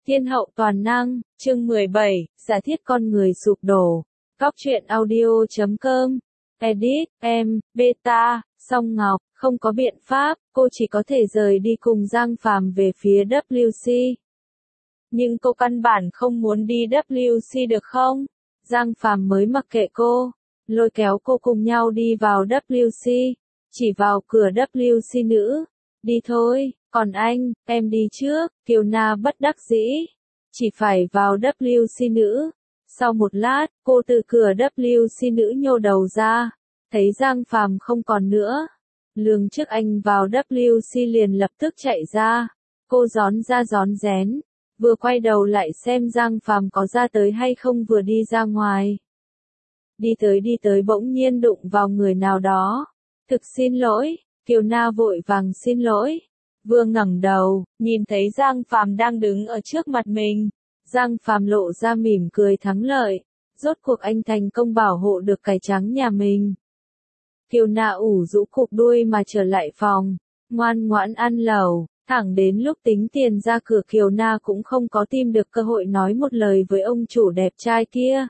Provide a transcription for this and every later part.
Thiên hậu toàn năng, chương 17, giả thiết con người sụp đổ. Góc truyện audio.com. Edit, em, beta, Song Ngọc, không có biện pháp, cô chỉ có thể rời đi cùng Giang Phàm về phía WC. Nhưng cô căn bản không muốn đi WC được không? Giang Phàm mới mặc kệ cô, lôi kéo cô cùng nhau đi vào WC, chỉ vào cửa WC nữ. Đi thôi, còn anh, em đi trước, Kiều Na bất đắc dĩ, chỉ phải vào WC nữ. Sau một lát, cô từ cửa WC nữ nhô đầu ra, thấy Giang Phàm không còn nữa. Lường trước anh vào WC liền lập tức chạy ra, cô rón ra rón rén, vừa quay đầu lại xem Giang Phàm có ra tới hay không vừa đi ra ngoài. Đi tới bỗng nhiên đụng vào người nào đó. Thực xin lỗi, Kiều Na vội vàng xin lỗi. Vừa ngẩng đầu, nhìn thấy Giang Phàm đang đứng ở trước mặt mình. Giang Phàm lộ ra mỉm cười thắng lợi. Rốt cuộc anh thành công bảo hộ được cải trắng nhà mình. Kiều Na ủ rũ cụp đuôi mà trở lại phòng, ngoan ngoãn ăn lẩu. Thẳng đến lúc tính tiền ra cửa Kiều Na cũng không có tìm được cơ hội nói một lời với ông chủ đẹp trai kia.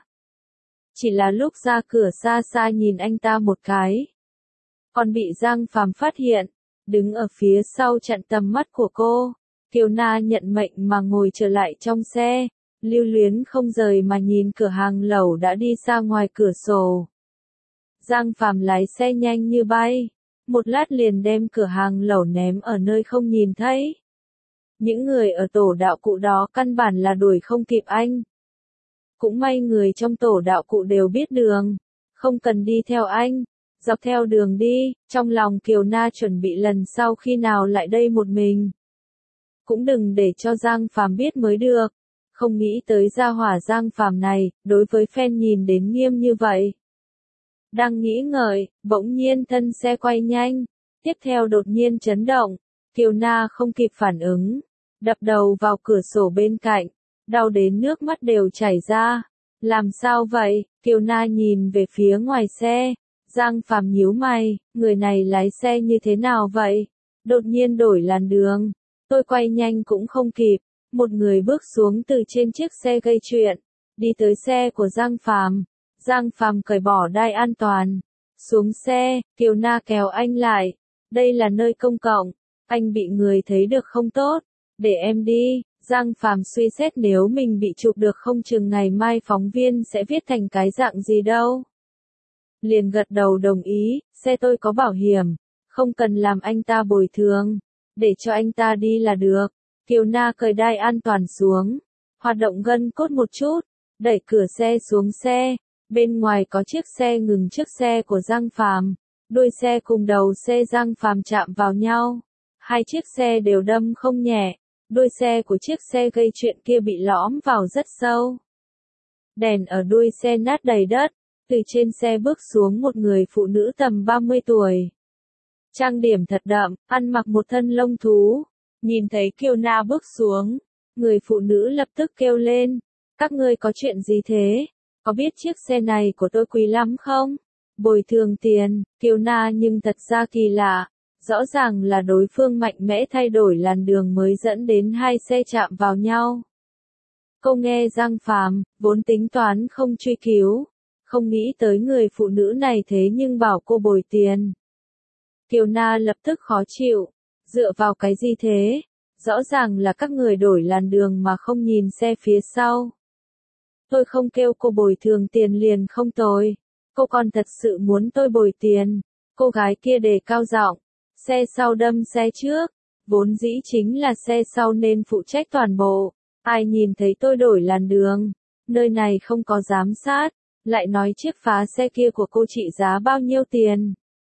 Chỉ là lúc ra cửa xa xa nhìn anh ta một cái, còn bị Giang Phàm phát hiện, đứng ở phía sau chặn tầm mắt của cô. Kiều Na nhận mệnh mà ngồi trở lại trong xe, lưu luyến không rời mà nhìn cửa hàng lẩu đã đi ra ngoài cửa sổ. Giang Phàm lái xe nhanh như bay, một lát liền đem cửa hàng lẩu ném ở nơi không nhìn thấy. Những người ở tổ đạo cụ đó căn bản là đuổi không kịp anh. Cũng may người trong tổ đạo cụ đều biết đường, không cần đi theo anh, dọc theo đường đi. Trong lòng Kiều Na chuẩn bị lần sau khi nào lại đây một mình, cũng đừng để cho Giang Phàm biết mới được. Không nghĩ tới gia hỏa Giang Phàm này, đối với fan nhìn đến nghiêm như vậy. Đang nghĩ ngợi, bỗng nhiên thân xe quay nhanh, tiếp theo đột nhiên chấn động. Kiều Na không kịp phản ứng, đập đầu vào cửa sổ bên cạnh, đau đến nước mắt đều chảy ra. Làm sao vậy? Kiều Na nhìn về phía ngoài xe. Giang Phàm nhíu mày, người này lái xe như thế nào vậy? Đột nhiên đổi làn đường, tôi quay nhanh cũng không kịp. Một người bước xuống từ trên chiếc xe gây chuyện, đi tới xe của Giang Phàm. Giang Phàm cởi bỏ đai an toàn, xuống xe. Kiều Na kéo anh lại, đây là nơi công cộng, anh bị người thấy được không tốt, để em đi. Giang Phàm suy xét nếu mình bị chụp được không chừng ngày mai phóng viên sẽ viết thành cái dạng gì đâu. Liền gật đầu đồng ý, xe tôi có bảo hiểm, không cần làm anh ta bồi thường, để cho anh ta đi là được. Kiều Na cởi đai an toàn xuống, hoạt động gân cốt một chút, đẩy cửa xe xuống xe. Bên ngoài có chiếc xe ngừng trước xe của Giang Phàm, đuôi xe cùng đầu xe Giang Phàm chạm vào nhau. Hai chiếc xe đều đâm không nhẹ, đuôi xe của chiếc xe gây chuyện kia bị lõm vào rất sâu. Đèn ở đuôi xe nát đầy đất, từ trên xe bước xuống một người phụ nữ tầm 30 tuổi. Trang điểm thật đậm, ăn mặc một thân lông thú. Nhìn thấy Kiều Na bước xuống, người phụ nữ lập tức kêu lên, các ngươi có chuyện gì thế? Có biết chiếc xe này của tôi quý lắm không? Bồi thường tiền. Kiều Na nhưng thật ra kỳ lạ, rõ ràng là đối phương mạnh mẽ thay đổi làn đường mới dẫn đến hai xe chạm vào nhau. Cô nghe Giang Phàm, vốn tính toán không truy cứu, không nghĩ tới người phụ nữ này thế nhưng bảo cô bồi tiền. Kiều Na lập tức khó chịu, dựa vào cái gì thế? Rõ ràng là các người đổi làn đường mà không nhìn xe phía sau. Tôi không kêu cô bồi thường tiền liền không tồi. Cô còn thật sự muốn tôi bồi tiền. Cô gái kia đề cao giọng. Xe sau đâm xe trước. Vốn dĩ chính là xe sau nên phụ trách toàn bộ. Ai nhìn thấy tôi đổi làn đường. Nơi này không có giám sát. Lại nói chiếc phá xe kia của cô trị giá bao nhiêu tiền.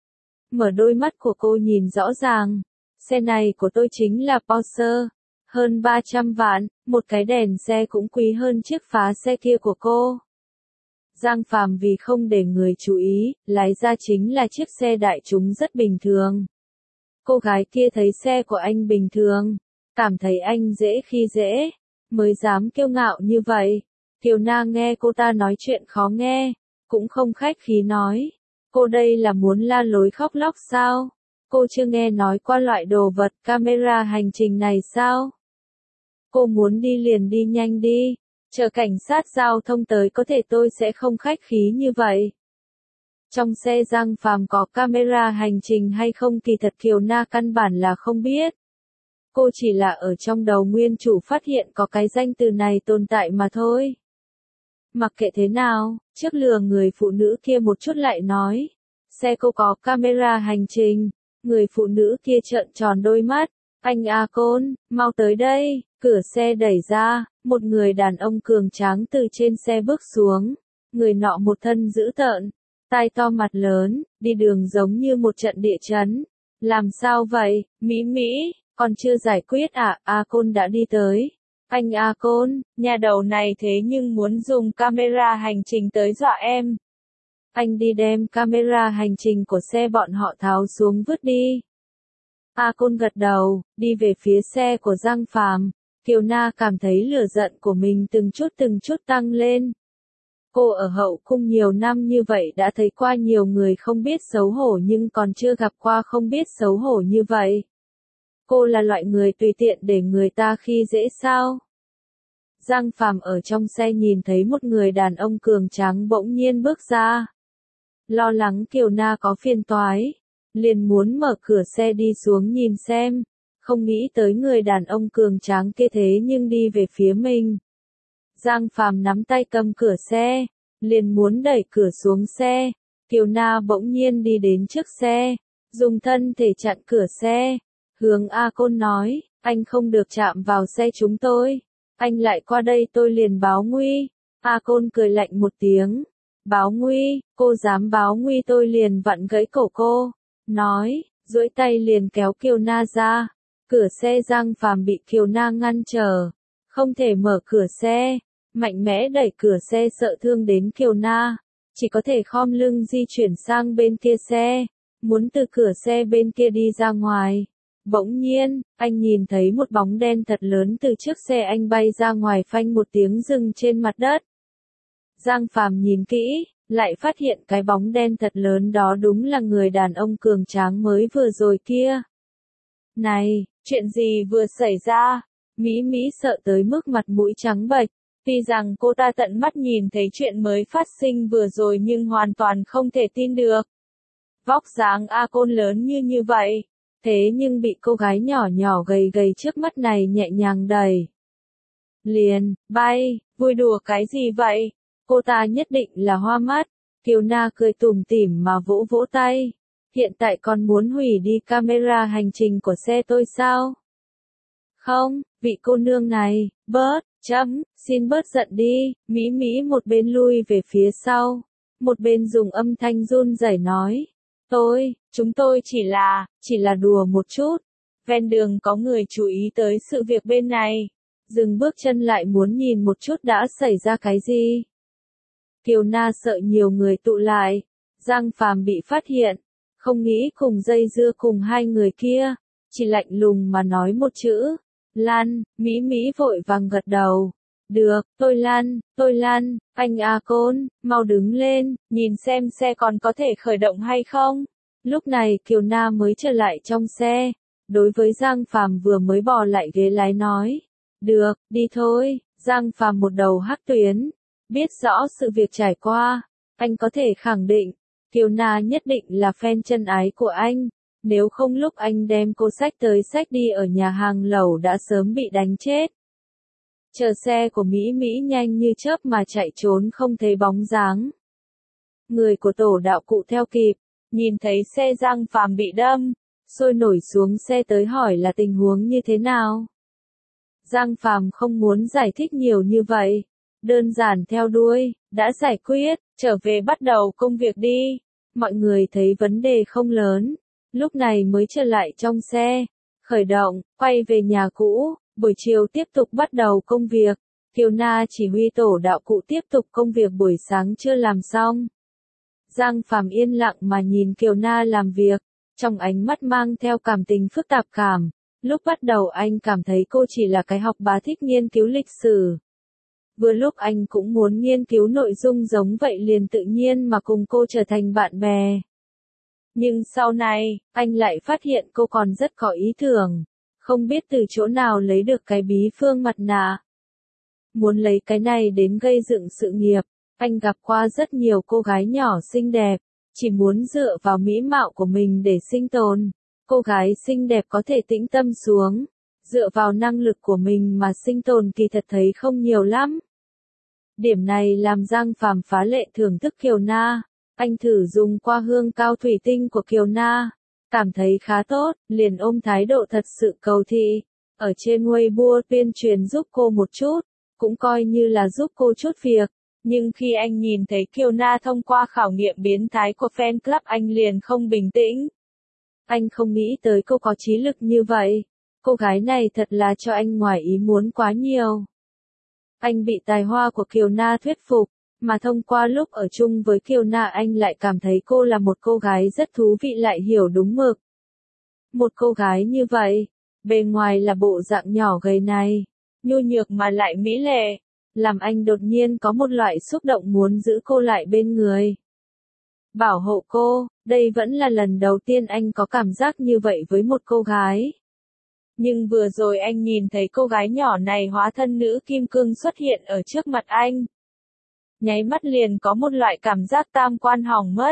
Mở đôi mắt của cô nhìn rõ ràng. Xe này của tôi chính là Porsche. Hơn 300 vạn, một cái đèn xe cũng quý hơn chiếc phá xe kia của cô. Giang Phàm vì không để người chú ý, lái ra chính là chiếc xe đại chúng rất bình thường. Cô gái kia thấy xe của anh bình thường, cảm thấy anh dễ khi dễ, mới dám kiêu ngạo như vậy. Kiều Na nghe cô ta nói chuyện khó nghe, cũng không khách khí nói. Cô đây là muốn la lối khóc lóc sao? Cô chưa nghe nói qua loại đồ vật camera hành trình này sao? Cô muốn đi liền đi nhanh đi. Chờ cảnh sát giao thông tới có thể tôi sẽ không khách khí như vậy. Trong xe Giang Phàm có camera hành trình hay không kỳ thật Kiều Na căn bản là không biết. Cô chỉ là ở trong đầu nguyên chủ phát hiện có cái danh từ này tồn tại mà thôi. Mặc kệ thế nào, trước lừa người phụ nữ kia một chút lại nói. Xe cô có camera hành trình. Người phụ nữ kia trợn tròn đôi mắt. Anh A Côn, mau tới đây. Cửa xe đẩy ra, một người đàn ông cường tráng từ trên xe bước xuống. Người nọ một thân dữ tợn, tai to mặt lớn, đi đường giống như một trận địa chấn. Làm sao vậy, Mỹ Mỹ, còn chưa giải quyết à? A Côn đã đi tới. Anh A Côn, nhà đầu này thế nhưng muốn dùng camera hành trình tới dọa em. Anh đi đem camera hành trình của xe bọn họ tháo xuống vứt đi. A Côn gật đầu, đi về phía xe của Giang Phàm. Kiều Na cảm thấy lửa giận của mình từng chút tăng lên. Cô ở hậu cung nhiều năm như vậy đã thấy qua nhiều người không biết xấu hổ nhưng còn chưa gặp qua không biết xấu hổ như vậy. Cô là loại người tùy tiện để người ta khi dễ sao? Giang Phàm ở trong xe nhìn thấy một người đàn ông cường tráng bỗng nhiên bước ra. Lo lắng Kiều Na có phiền toái, liền muốn mở cửa xe đi xuống nhìn xem, không nghĩ tới người đàn ông cường tráng kia thế nhưng đi về phía mình. Giang Phàm nắm tay cầm cửa xe, liền muốn đẩy cửa xuống xe, Kiều Na bỗng nhiên đi đến trước xe, dùng thân thể chặn cửa xe, hướng A Côn nói, anh không được chạm vào xe chúng tôi, anh lại qua đây tôi liền báo nguy. A Côn cười lạnh một tiếng, báo nguy, cô dám báo nguy tôi liền vặn gãy cổ cô, nói, duỗi tay liền kéo Kiều Na ra, cửa xe Giang Phàm bị Kiều Na ngăn trở, không thể mở cửa xe. Mạnh mẽ đẩy cửa xe sợ thương đến Kiều Na, chỉ có thể khom lưng di chuyển sang bên kia xe, muốn từ cửa xe bên kia đi ra ngoài. Bỗng nhiên, anh nhìn thấy một bóng đen thật lớn từ trước xe anh bay ra ngoài phanh một tiếng dừng trên mặt đất. Giang Phàm nhìn kỹ, lại phát hiện cái bóng đen thật lớn đó đúng là người đàn ông cường tráng mới vừa rồi kia. Này, chuyện gì vừa xảy ra? Mỹ Mỹ sợ tới mức mặt mũi trắng bệch. Tuy rằng cô ta tận mắt nhìn thấy chuyện mới phát sinh vừa rồi nhưng hoàn toàn không thể tin được. Vóc dáng A Côn lớn như vậy, thế nhưng bị cô gái nhỏ nhỏ gầy gầy trước mắt này nhẹ nhàng đẩy. Liền, bay, vui đùa cái gì vậy? Cô ta nhất định là hoa mắt. Kiều Na cười tủm tỉm mà vỗ vỗ tay. Hiện tại còn muốn hủy đi camera hành trình của xe tôi sao? Không, vị cô nương này, xin bớt giận đi, Mỹ Mỹ một bên lui về phía sau, một bên dùng âm thanh run rẩy nói, chúng tôi chỉ là đùa một chút, ven đường có người chú ý tới sự việc bên này, dừng bước chân lại muốn nhìn một chút đã xảy ra cái gì. Kiều Na sợ nhiều người tụ lại, Giang Phàm bị phát hiện, không nghĩ cùng dây dưa cùng hai người kia, chỉ lạnh lùng mà nói một chữ. Lăn, Mỹ Mỹ vội vàng gật đầu. Được, tôi lăn, anh A Côn, mau đứng lên, nhìn xem xe còn có thể khởi động hay không. Lúc này Kiều Na mới trở lại trong xe, đối với Giang Phàm vừa mới bò lại ghế lái nói. Được, đi thôi, Giang Phàm một đầu hắc tuyến, biết rõ sự việc trải qua, anh có thể khẳng định, Kiều Na nhất định là fan chân ái của anh. Nếu không lúc anh đem cô xách tới xách đi ở nhà hàng lẩu đã sớm bị đánh chết. Chờ xe của Mỹ Mỹ nhanh như chớp mà chạy trốn không thấy bóng dáng. Người của tổ đạo cụ theo kịp, nhìn thấy xe Giang Phàm bị đâm, sôi nổi xuống xe tới hỏi là tình huống như thế nào. Giang Phàm không muốn giải thích nhiều như vậy, đơn giản theo đuôi, đã giải quyết, trở về bắt đầu công việc đi. Mọi người thấy vấn đề không lớn. Lúc này mới trở lại trong xe, khởi động, quay về nhà cũ, buổi chiều tiếp tục bắt đầu công việc. Kiều Na chỉ huy tổ đạo cụ tiếp tục công việc buổi sáng chưa làm xong. Giang Phàm yên lặng mà nhìn Kiều Na làm việc, trong ánh mắt mang theo cảm tình phức tạp cảm. Lúc bắt đầu anh cảm thấy cô chỉ là cái học bá thích nghiên cứu lịch sử. Vừa lúc anh cũng muốn nghiên cứu nội dung giống vậy liền tự nhiên mà cùng cô trở thành bạn bè. Nhưng sau này, anh lại phát hiện cô còn rất có ý tưởng, không biết từ chỗ nào lấy được cái bí phương mặt nạ. Muốn lấy cái này đến gây dựng sự nghiệp, anh gặp qua rất nhiều cô gái nhỏ xinh đẹp, chỉ muốn dựa vào mỹ mạo của mình để sinh tồn. Cô gái xinh đẹp có thể tĩnh tâm xuống, dựa vào năng lực của mình mà sinh tồn kỳ thật thấy không nhiều lắm. Điểm này làm Giang Phàm phá lệ thưởng thức Kiều Na. Anh thử dùng qua hương cao thủy tinh của Kiều Na, cảm thấy khá tốt, liền ôm thái độ thật sự cầu thị. Ở trên Weibo tuyên truyền giúp cô một chút, cũng coi như là giúp cô chút việc. Nhưng khi anh nhìn thấy Kiều Na thông qua khảo nghiệm biến thái của fan club anh liền không bình tĩnh. Anh không nghĩ tới cô có trí lực như vậy. Cô gái này thật là cho anh ngoài ý muốn quá nhiều. Anh bị tài hoa của Kiều Na thuyết phục, mà thông qua lúc ở chung với Kiều Na anh lại cảm thấy cô là một cô gái rất thú vị lại hiểu đúng mực. Một cô gái như vậy, bề ngoài là bộ dạng nhỏ gầy này, nhu nhược mà lại mỹ lệ, làm anh đột nhiên có một loại xúc động muốn giữ cô lại bên người. Bảo hộ cô, đây vẫn là lần đầu tiên anh có cảm giác như vậy với một cô gái. Nhưng vừa rồi anh nhìn thấy cô gái nhỏ này hóa thân nữ kim cương xuất hiện ở trước mặt anh. Nháy mắt liền có một loại cảm giác tam quan hỏng mất.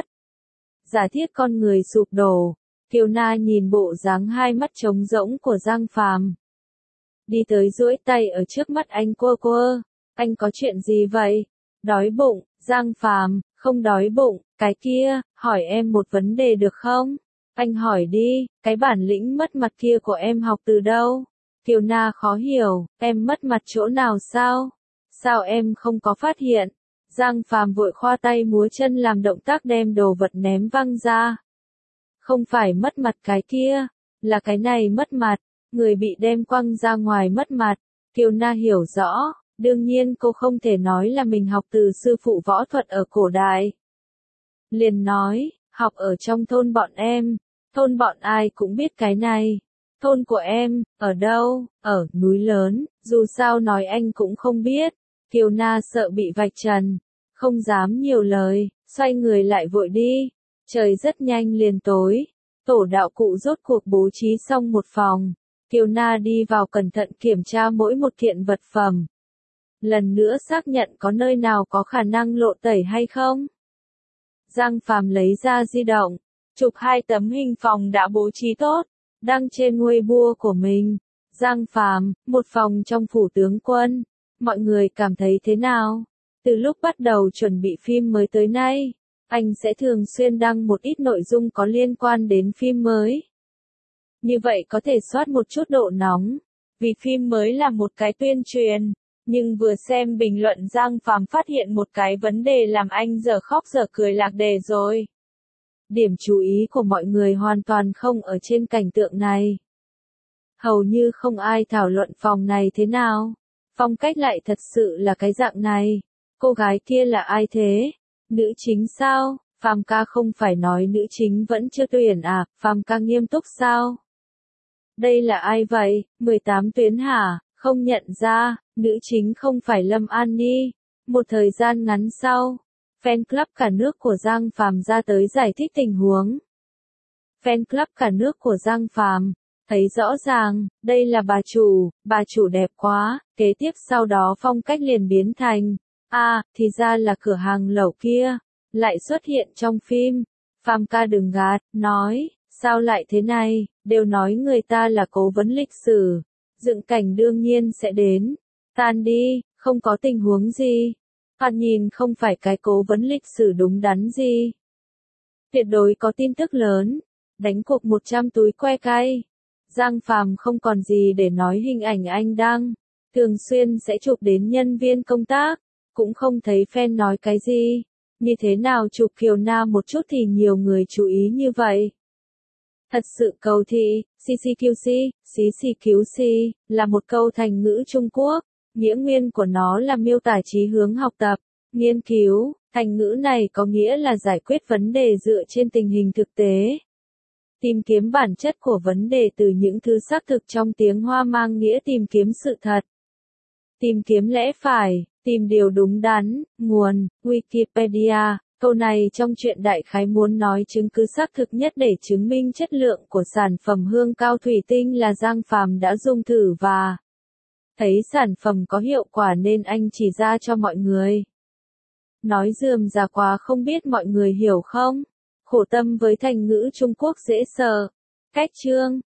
Giả thiết con người sụp đổ, Kiều Na nhìn bộ dáng hai mắt trống rỗng của Giang Phàm. Đi tới duỗi tay ở trước mắt anh quơ quơ. Anh có chuyện gì vậy? Đói bụng, Giang Phàm, không đói bụng, cái kia, hỏi em một vấn đề được không? Anh hỏi đi, cái bản lĩnh mất mặt kia của em học từ đâu? Kiều Na khó hiểu, em mất mặt chỗ nào sao? Sao em không có phát hiện? Giang Phàm vội khoa tay múa chân làm động tác đem đồ vật ném văng ra. Không phải mất mặt cái kia, là cái này mất mặt, người bị đem quăng ra ngoài mất mặt. Kiều Na hiểu rõ, đương nhiên cô không thể nói là mình học từ sư phụ võ thuật ở cổ đại. Liền nói, học ở trong thôn bọn em, thôn bọn ai cũng biết cái này. Thôn của em, ở đâu? Ở núi lớn, dù sao nói anh cũng không biết. Kiều Na sợ bị vạch trần, không dám nhiều lời, xoay người lại vội đi. Trời rất nhanh liền tối, tổ đạo cụ rốt cuộc bố trí xong một phòng. Kiều Na đi vào cẩn thận kiểm tra mỗi một kiện vật phẩm. Lần nữa xác nhận có nơi nào có khả năng lộ tẩy hay không. Giang Phàm lấy ra di động, chụp 2 tấm hình phòng đã bố trí tốt, đăng trên Weibo của mình. Giang Phàm, một phòng trong phủ tướng quân. Mọi người cảm thấy thế nào? Từ lúc bắt đầu chuẩn bị phim mới tới nay, anh sẽ thường xuyên đăng một ít nội dung có liên quan đến phim mới. Như vậy có thể soát một chút độ nóng, vì phim mới là một cái tuyên truyền. Nhưng vừa xem bình luận Giang Phàm phát hiện một cái vấn đề làm anh dở khóc dở cười lạc đề rồi. Điểm chú ý của mọi người hoàn toàn không ở trên cảnh tượng này. Hầu như không ai thảo luận phòng này thế nào. Phong cách lại thật sự là cái dạng này. Cô gái kia là ai thế? Nữ chính sao? Phàm ca không phải nói nữ chính vẫn chưa tuyển à? Phàm ca nghiêm túc sao? Đây là ai vậy? 18 tuyến hả? Không nhận ra, nữ chính không phải Lâm An Nhi. Một thời gian ngắn sau, fan club cả nước của Giang Phàm ra tới giải thích tình huống. Fan club cả nước của Giang Phàm thấy rõ ràng, đây là bà chủ đẹp quá, kế tiếp sau đó phong cách liền biến thành, thì ra là cửa hàng lẩu kia, lại xuất hiện trong phim. Phàm ca đừng gạt, nói, sao lại thế này, đều nói người ta là cố vấn lịch sử, dựng cảnh đương nhiên sẽ đến, tan đi, không có tình huống gì. Thoạt nhìn không phải cái cố vấn lịch sử đúng đắn gì. Tuyệt đối có tin tức lớn, đánh cuộc 100 túi que cay. Giang Phàm không còn gì để nói, hình ảnh anh đăng, thường xuyên sẽ chụp đến nhân viên công tác, cũng không thấy fan nói cái gì. Như thế nào chụp Kiều Na một chút thì nhiều người chú ý như vậy. Thật sự cầu thị, CCQC, là một câu thành ngữ Trung Quốc, nghĩa nguyên của nó là miêu tả chí hướng học tập, nghiên cứu, thành ngữ này có nghĩa là giải quyết vấn đề dựa trên tình hình thực tế. Tìm kiếm bản chất của vấn đề từ những thứ xác thực, trong tiếng Hoa mang nghĩa tìm kiếm sự thật. Tìm kiếm lẽ phải, tìm điều đúng đắn, nguồn, Wikipedia, Câu này trong truyện đại khái muốn nói chứng cứ xác thực nhất để chứng minh chất lượng của sản phẩm hương cao thủy tinh là Giang Phàm đã dùng thử và thấy sản phẩm có hiệu quả nên anh chỉ ra cho mọi người. Nói rườm rà quá không biết mọi người hiểu không? Khổ tâm với thành ngữ Trung Quốc dễ sợ. Cách chương